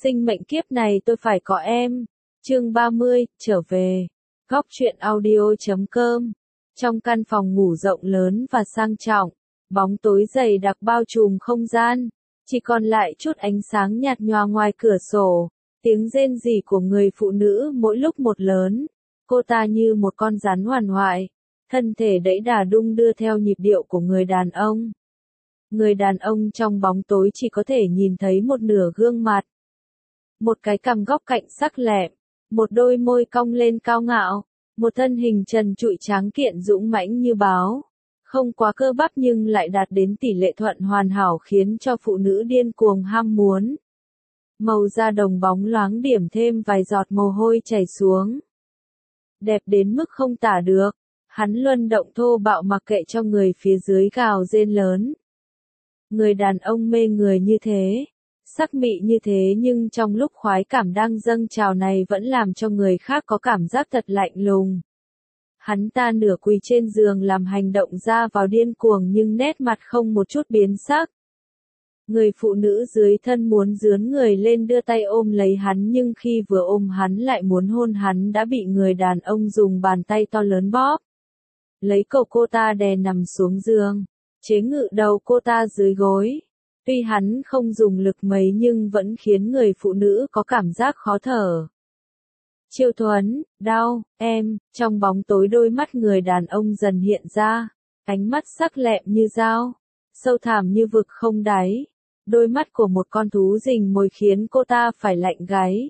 Sinh mệnh kiếp này tôi phải có em. Chương 30, trở về. Góc truyện audio.com. Trong căn phòng ngủ rộng lớn và sang trọng, bóng tối dày đặc bao trùm không gian, chỉ còn lại chút ánh sáng nhạt nhòa ngoài cửa sổ, tiếng rên rỉ của người phụ nữ mỗi lúc một lớn. Cô ta như một con rắn hoàn hoại, thân thể đẫy đà đung đưa theo nhịp điệu của người đàn ông. Người đàn ông trong bóng tối chỉ có thể nhìn thấy một nửa gương mặt. Một cái cằm góc cạnh sắc lẹm, một đôi môi cong lên cao ngạo, một thân hình trần trụi tráng kiện dũng mãnh như báo. Không quá cơ bắp nhưng lại đạt đến tỷ lệ thuận hoàn hảo khiến cho phụ nữ điên cuồng ham muốn. Màu da đồng bóng loáng điểm thêm vài giọt mồ hôi chảy xuống. Đẹp đến mức không tả được, hắn luân động thô bạo mặc kệ cho người phía dưới gào rên lớn. Người đàn ông mê người như thế, sắc mị như thế nhưng trong lúc khoái cảm đang dâng trào này vẫn làm cho người khác có cảm giác thật lạnh lùng. Hắn ta nửa quỳ trên giường làm hành động ra vào điên cuồng nhưng nét mặt không một chút biến sắc. Người phụ nữ dưới thân muốn dướn người lên đưa tay ôm lấy hắn nhưng khi vừa ôm hắn lại muốn hôn hắn đã bị người đàn ông dùng bàn tay to lớn bóp. Lấy cổ cô ta đè nằm xuống giường, chế ngự đầu cô ta dưới gối. Tuy hắn không dùng lực mấy nhưng vẫn khiến người phụ nữ có cảm giác khó thở. Chiêu Thuấn, đau, em, trong bóng tối đôi mắt người đàn ông dần hiện ra, ánh mắt sắc lẹm như dao, sâu thẳm như vực không đáy, đôi mắt của một con thú rình mồi khiến cô ta phải lạnh gáy.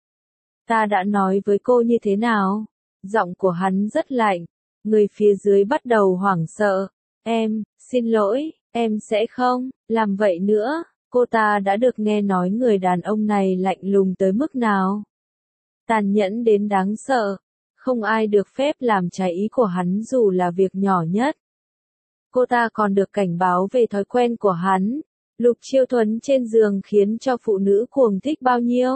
Ta đã nói với cô như thế nào? Giọng của hắn rất lạnh, người phía dưới bắt đầu hoảng sợ. Em, xin lỗi, em sẽ không làm vậy nữa. Cô ta đã được nghe nói người đàn ông này lạnh lùng tới mức nào. Tàn nhẫn đến đáng sợ, không ai được phép làm trái ý của hắn dù là việc nhỏ nhất. Cô ta còn được cảnh báo về thói quen của hắn. Lục Chiêu Thuấn trên giường khiến cho phụ nữ cuồng thích bao nhiêu.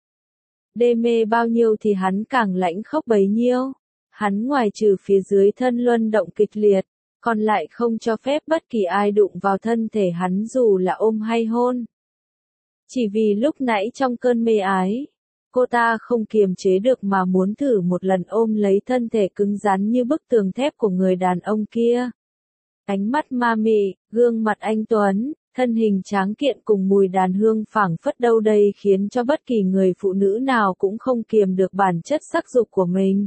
Đê mê bao nhiêu thì hắn càng lãnh khốc bấy nhiêu. Hắn ngoài trừ phía dưới thân luân động kịch liệt, còn lại không cho phép bất kỳ ai đụng vào thân thể hắn dù là ôm hay hôn. Chỉ vì lúc nãy trong cơn mê ái, cô ta không kiềm chế được mà muốn thử một lần ôm lấy thân thể cứng rắn như bức tường thép của người đàn ông kia. Ánh mắt ma mị, gương mặt anh tuấn, thân hình tráng kiện cùng mùi đàn hương phảng phất đâu đây khiến cho bất kỳ người phụ nữ nào cũng không kiềm được bản chất sắc dục của mình.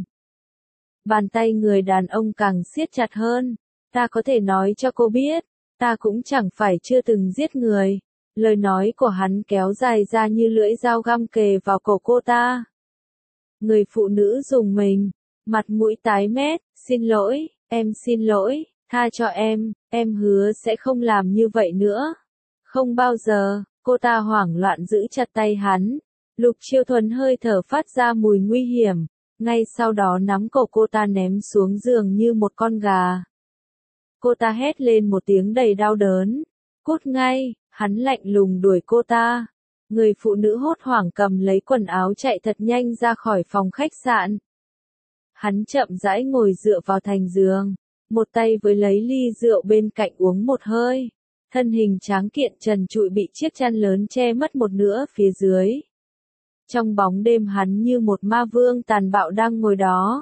Bàn tay người đàn ông càng siết chặt hơn. Ta có thể nói cho cô biết, ta cũng chẳng phải chưa từng giết người. Lời nói của hắn kéo dài ra như lưỡi dao găm kề vào cổ cô ta. Người phụ nữ rùng mình, mặt mũi tái mét, xin lỗi, em xin lỗi, tha cho em hứa sẽ không làm như vậy nữa. Không bao giờ, cô ta hoảng loạn giữ chặt tay hắn. Lục Chiêu Thuấn hơi thở phát ra mùi nguy hiểm, ngay sau đó nắm cổ cô ta ném xuống giường như một con gà. Cô ta hét lên một tiếng đầy đau đớn. Cút ngay, hắn lạnh lùng đuổi cô ta. Người phụ nữ hốt hoảng cầm lấy quần áo chạy thật nhanh ra khỏi phòng khách sạn. Hắn chậm rãi ngồi dựa vào thành giường, một tay với lấy ly rượu bên cạnh uống một hơi. Thân hình tráng kiện trần trụi bị chiếc chăn lớn che mất một nửa phía dưới. Trong bóng đêm hắn như một ma vương tàn bạo đang ngồi đó.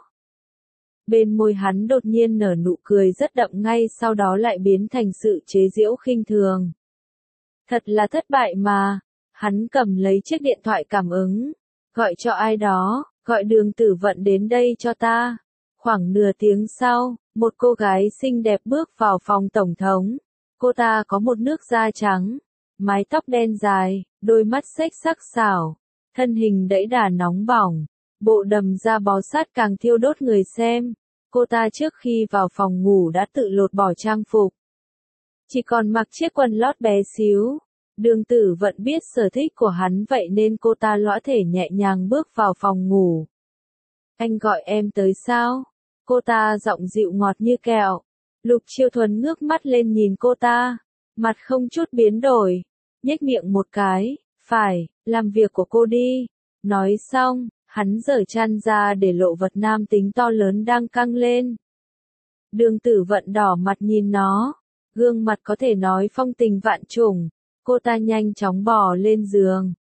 Bên môi hắn đột nhiên nở nụ cười rất đậm ngay sau đó lại biến thành sự chế giễu khinh thường. Thật là thất bại mà. Hắn cầm lấy chiếc điện thoại cảm ứng. Gọi cho ai đó, gọi Đường Tử Vận đến đây cho ta. Khoảng nửa tiếng sau, một cô gái xinh đẹp bước vào phòng tổng thống. Cô ta có một nước da trắng, mái tóc đen dài, đôi mắt xếch sắc sảo, thân hình đẫy đà nóng bỏng. Bộ đầm da bó sát càng thiêu đốt người xem. Cô ta trước khi vào phòng ngủ đã tự lột bỏ trang phục. Chỉ còn mặc chiếc quần lót bé xíu. Đường Tử Vận biết sở thích của hắn vậy nên cô ta lõa thể nhẹ nhàng bước vào phòng ngủ. Anh gọi em tới sao? Cô ta giọng dịu ngọt như kẹo. Lục Chiêu Thuấn ngước mắt lên nhìn cô ta. Mặt không chút biến đổi. Nhếch miệng một cái. Phải, làm việc của cô đi. Nói xong. Hắn giở chăn ra để lộ vật nam tính to lớn đang căng lên. Đường Tử Vận đỏ mặt nhìn nó. Gương mặt có thể nói phong tình vạn trùng. Cô ta nhanh chóng bò lên giường.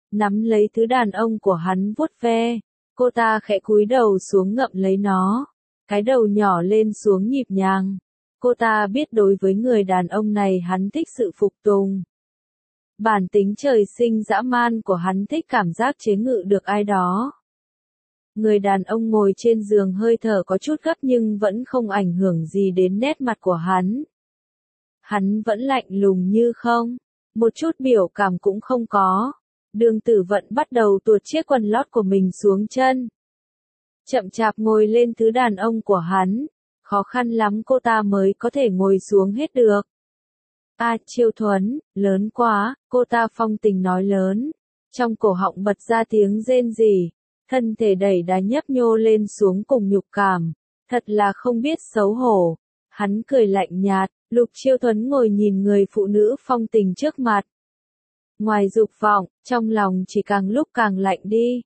nắm lấy thứ đàn ông của hắn vuốt ve. Cô ta khẽ cúi đầu xuống ngậm lấy nó, cái đầu nhỏ lên xuống nhịp nhàng. Cô ta biết đối với người đàn ông này hắn thích sự phục tùng. Bản tính trời sinh dã man của hắn thích cảm giác chế ngự được ai đó. Người đàn ông ngồi trên giường hơi thở có chút gấp nhưng vẫn không ảnh hưởng gì đến nét mặt của hắn. Hắn vẫn lạnh lùng như không, một chút biểu cảm cũng không có. Đường Tử Vận bắt đầu tuột chiếc quần lót của mình xuống chân. Chậm chạp ngồi lên thứ đàn ông của hắn, khó khăn lắm cô ta mới có thể ngồi xuống hết được. Chiêu Thuấn, lớn quá, cô ta phong tình nói lớn. Trong cổ họng bật ra tiếng rên rỉ, thân thể đẩy đá nhấp nhô lên xuống cùng nhục cảm. Thật là không biết xấu hổ. Hắn cười lạnh nhạt, Lục Chiêu Thuấn ngồi nhìn người phụ nữ phong tình trước mặt. Ngoài dục vọng, trong lòng chỉ càng lúc càng lạnh đi.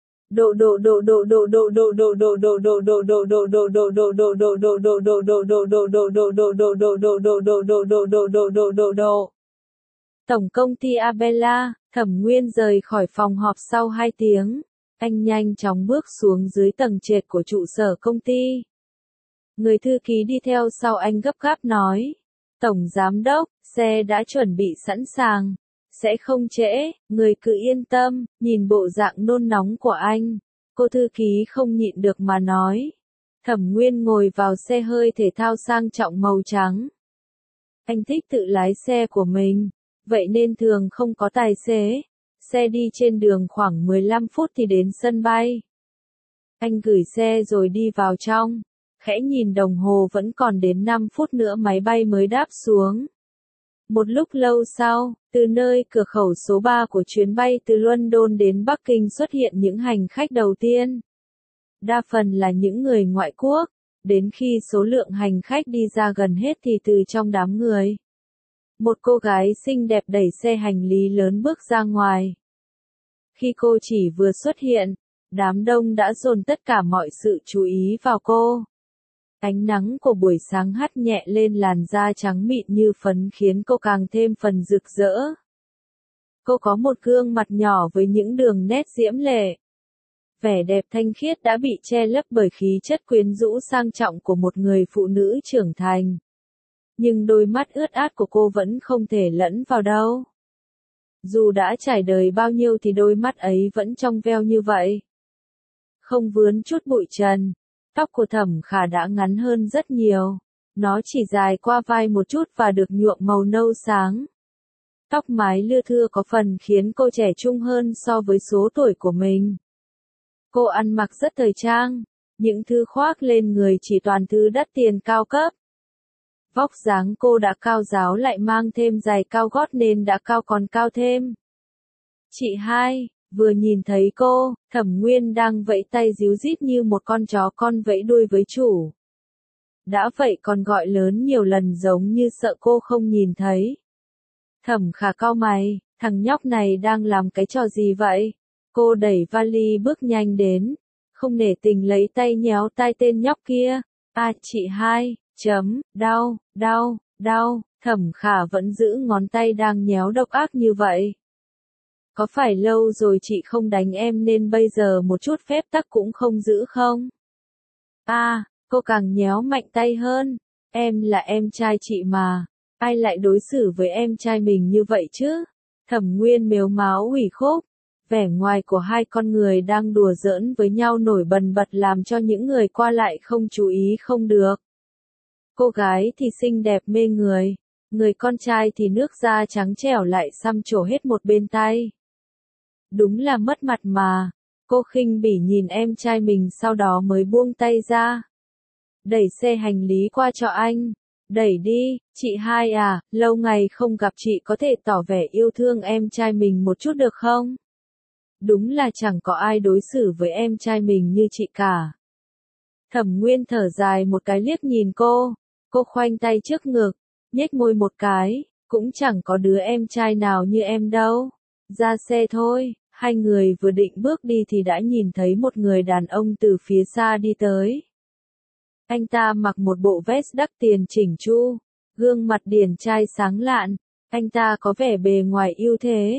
Tổng công ty Abela, Thẩm Nguyên rời khỏi phòng họp sau 2 tiếng. Anh nhanh chóng bước xuống dưới tầng trệt của trụ sở công ty. Người thư ký đi theo sau anh gấp gáp nói. Tổng giám đốc, xe đã chuẩn bị sẵn sàng. Sẽ không trễ, người cứ yên tâm. Nhìn bộ dạng nôn nóng của anh, cô thư ký không nhịn được mà nói. Thẩm Nguyên ngồi vào xe hơi thể thao sang trọng màu trắng. Anh thích tự lái xe của mình, vậy nên thường không có tài xế. Xe đi trên đường khoảng 15 phút thì đến sân bay. Anh gửi xe rồi đi vào trong, khẽ nhìn đồng hồ vẫn còn đến 5 phút nữa máy bay mới đáp xuống. Một lúc lâu sau, từ nơi cửa khẩu số 3 của chuyến bay từ London đến Bắc Kinh xuất hiện những hành khách đầu tiên. Đa phần là những người ngoại quốc, đến khi số lượng hành khách đi ra gần hết thì từ trong đám người. Một cô gái xinh đẹp đẩy xe hành lý lớn bước ra ngoài. Khi cô chỉ vừa xuất hiện, đám đông đã dồn tất cả mọi sự chú ý vào cô. Ánh nắng của buổi sáng hắt nhẹ lên làn da trắng mịn như phấn khiến cô càng thêm phần rực rỡ. Cô có một gương mặt nhỏ với những đường nét diễm lệ. Vẻ đẹp thanh khiết đã bị che lấp bởi khí chất quyến rũ sang trọng của một người phụ nữ trưởng thành. Nhưng đôi mắt ướt át của cô vẫn không thể lẫn vào đâu. Dù đã trải đời bao nhiêu thì đôi mắt ấy vẫn trong veo như vậy. Không vướng chút bụi trần. Tóc của Thẩm Khả đã ngắn hơn rất nhiều. Nó chỉ dài qua vai một chút và được nhuộm màu nâu sáng. Tóc mái lưa thưa có phần khiến cô trẻ trung hơn so với số tuổi của mình. Cô ăn mặc rất thời trang. Những thứ khoác lên người chỉ toàn thứ đắt tiền cao cấp. Vóc dáng cô đã cao ráo lại mang thêm giày cao gót nên đã cao còn cao thêm. Chị hai, vừa nhìn thấy cô, Thẩm Nguyên đang vẫy tay díu dít như một con chó con vẫy đuôi với chủ. Đã vậy còn gọi lớn nhiều lần giống như sợ cô không nhìn thấy. Thẩm Khả cau mày, thằng nhóc này đang làm cái trò gì vậy? Cô đẩy vali bước nhanh đến, không nể tình lấy tay nhéo tai tên nhóc kia. Chị hai, đau, Thẩm Khả vẫn giữ ngón tay đang nhéo độc ác như vậy. Có phải lâu rồi chị không đánh em nên bây giờ một chút phép tắc cũng không giữ không? Cô càng nhéo mạnh tay hơn. Em là em trai chị mà. Ai lại đối xử với em trai mình như vậy chứ? Thẩm Nguyên mếu máo ủy khúc. Vẻ ngoài của hai con người đang đùa giỡn với nhau nổi bần bật làm cho những người qua lại không chú ý không được. Cô gái thì xinh đẹp mê người. Người con trai thì nước da trắng trẻo lại xăm trổ hết một bên tay. Đúng là mất mặt mà. Cô khinh bỉ nhìn em trai mình sau đó mới buông tay ra. Đẩy xe hành lý qua cho anh. Đẩy đi, chị hai à, lâu ngày không gặp chị có thể tỏ vẻ yêu thương em trai mình một chút được không? Đúng là chẳng có ai đối xử với em trai mình như chị cả. Thẩm Nguyên thở dài một cái liếc nhìn cô. Cô khoanh tay trước ngực, nhếch môi một cái, cũng chẳng có đứa em trai nào như em đâu. Ra xe thôi. Hai người vừa định bước đi thì đã nhìn thấy một người đàn ông từ phía xa đi tới. Anh ta mặc một bộ vest đắt tiền chỉnh chu, gương mặt điển trai sáng lạn, anh ta có vẻ bề ngoài ưu thế,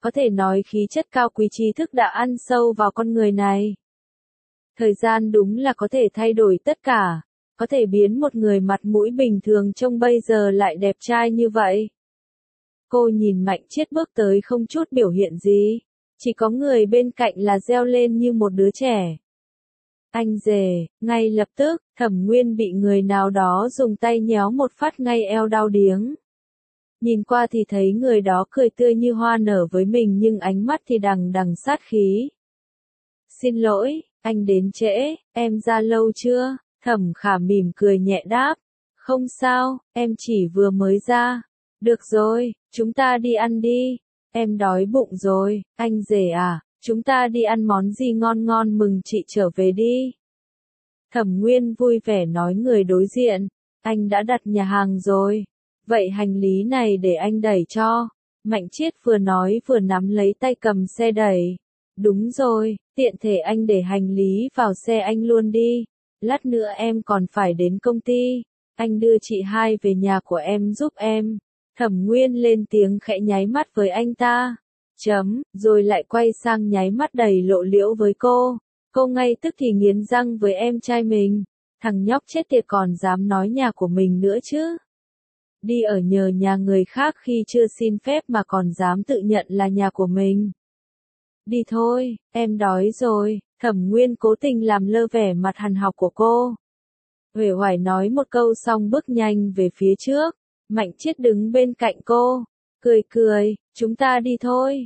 Có thể nói khí chất cao quý trí thức đã ăn sâu vào con người này. Thời gian đúng là có thể thay đổi tất cả, có thể biến một người mặt mũi bình thường trông bây giờ lại đẹp trai như vậy. Cô nhìn Mạnh Chiết bước tới không chút biểu hiện gì, chỉ có người bên cạnh là reo lên như một đứa trẻ. Anh rể, ngay lập tức, Thẩm Nguyên bị người nào đó dùng tay nhéo một phát ngay eo đau điếng. Nhìn qua thì thấy người đó cười tươi như hoa nở với mình nhưng ánh mắt thì đằng đằng sát khí. Xin lỗi, anh đến trễ, em ra lâu chưa? Thẩm Khả mỉm cười nhẹ đáp. Không sao, em chỉ vừa mới ra. Được rồi, chúng ta đi ăn đi. Em đói bụng rồi, anh rể à, chúng ta đi ăn món gì ngon ngon mừng chị trở về đi. Thẩm Nguyên vui vẻ nói người đối diện, anh đã đặt nhà hàng rồi. Vậy hành lý này để anh đẩy cho. Mạnh Chiết vừa nói vừa nắm lấy tay cầm xe đẩy. Đúng rồi, tiện thể anh để hành lý vào xe anh luôn đi. Lát nữa em còn phải đến công ty. Anh đưa chị hai về nhà của em giúp em. Thẩm Nguyên lên tiếng khẽ nháy mắt với anh ta. Rồi lại quay sang nháy mắt đầy lộ liễu với cô. Cô ngay tức thì nghiến răng với em trai mình. Thằng nhóc chết tiệt còn dám nói nhà của mình nữa chứ. Đi ở nhờ nhà người khác khi chưa xin phép mà còn dám tự nhận là nhà của mình. Đi thôi, em đói rồi. Thẩm Nguyên cố tình làm lơ vẻ mặt hằn học của cô. Uể oải nói một câu xong bước nhanh về phía trước. Mạnh Chiết đứng bên cạnh cô, cười cười, chúng ta đi thôi.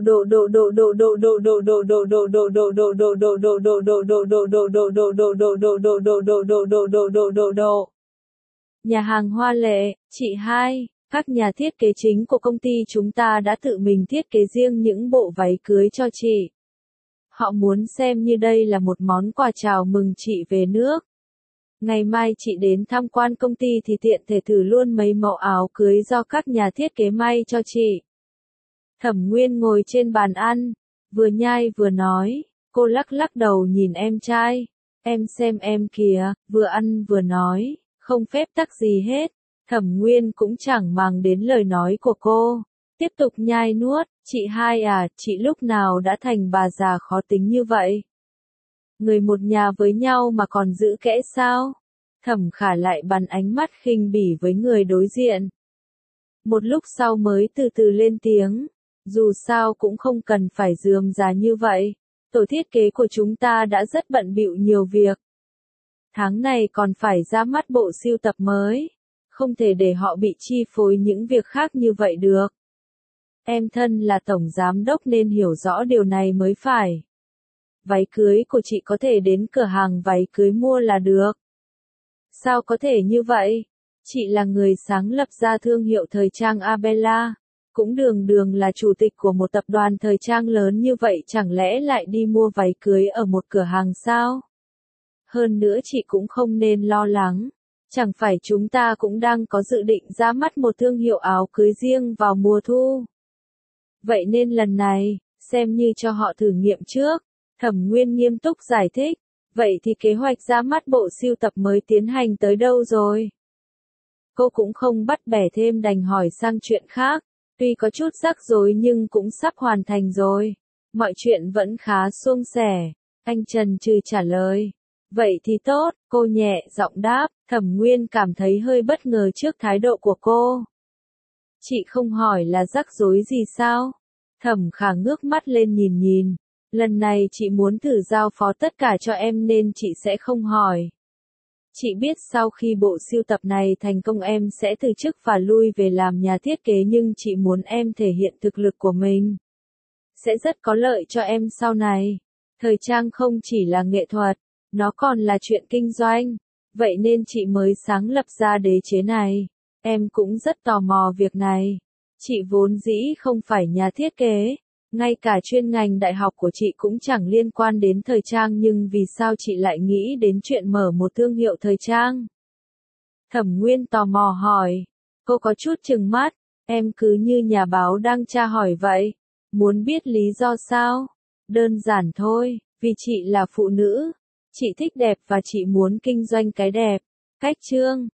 Nhà hàng hoa lệ, chị hai, các nhà thiết kế chính của công ty chúng ta đã tự mình thiết kế riêng những bộ váy cưới cho chị. Họ muốn xem như đây là một món quà chào mừng chị về nước. Ngày mai chị đến tham quan công ty thì tiện thể thử luôn mấy mẫu áo cưới do các nhà thiết kế may cho chị. Thẩm Nguyên ngồi trên bàn ăn, vừa nhai vừa nói, cô lắc lắc đầu nhìn em trai. Em xem em kìa, vừa ăn vừa nói, không phép tắc gì hết. Thẩm Nguyên cũng chẳng màng đến lời nói của cô, tiếp tục nhai nuốt, chị hai à, chị lúc nào đã thành bà già khó tính như vậy? Người một nhà với nhau mà còn giữ kẽ sao? Thẩm Khả lại bắn ánh mắt khinh bỉ với người đối diện. Một lúc sau mới từ từ lên tiếng, dù sao cũng không cần phải rườm rà như vậy. Tổ thiết kế của chúng ta đã rất bận bịu nhiều việc. Tháng này còn phải ra mắt bộ sưu tập mới. Không thể để họ bị chi phối những việc khác như vậy được. Em thân là tổng giám đốc nên hiểu rõ điều này mới phải. Váy cưới của chị có thể đến cửa hàng váy cưới mua là được. Sao có thể như vậy? Chị là người sáng lập ra thương hiệu thời trang Abella, cũng đường đường là chủ tịch của một tập đoàn thời trang lớn như vậy chẳng lẽ lại đi mua váy cưới ở một cửa hàng sao? Hơn nữa chị cũng không nên lo lắng. Chẳng phải chúng ta cũng đang có dự định ra mắt một thương hiệu áo cưới riêng vào mùa thu. Vậy nên lần này, xem như cho họ thử nghiệm trước. Thẩm Nguyên nghiêm túc giải thích. Vậy thì kế hoạch ra mắt bộ sưu tập mới tiến hành tới đâu rồi? Cô cũng không bắt bẻ thêm đành hỏi sang chuyện khác. Tuy có chút rắc rối nhưng cũng sắp hoàn thành rồi. Mọi chuyện vẫn khá suôn sẻ. Anh chần chừ trả lời. Vậy thì tốt, cô nhẹ giọng đáp. Thẩm Nguyên cảm thấy hơi bất ngờ trước thái độ của cô. Chị không hỏi là rắc rối gì sao? Thẩm Khả ngước mắt lên nhìn. Lần này chị muốn thử giao phó tất cả cho em nên chị sẽ không hỏi. Chị biết sau khi bộ sưu tập này thành công em sẽ từ chức và lui về làm nhà thiết kế nhưng chị muốn em thể hiện thực lực của mình. Sẽ rất có lợi cho em sau này. Thời trang không chỉ là nghệ thuật, nó còn là chuyện kinh doanh. Vậy nên chị mới sáng lập ra đế chế này. Em cũng rất tò mò việc này. Chị vốn dĩ không phải nhà thiết kế. Ngay cả chuyên ngành đại học của chị cũng chẳng liên quan đến thời trang nhưng vì sao chị lại nghĩ đến chuyện mở một thương hiệu thời trang? Thẩm Nguyên tò mò hỏi. Cô có chút chừng mắt. Em cứ như nhà báo đang tra hỏi vậy. Muốn biết lý do sao? Đơn giản thôi, vì chị là phụ nữ. Chị thích đẹp và chị muốn kinh doanh cái đẹp. Cách trương,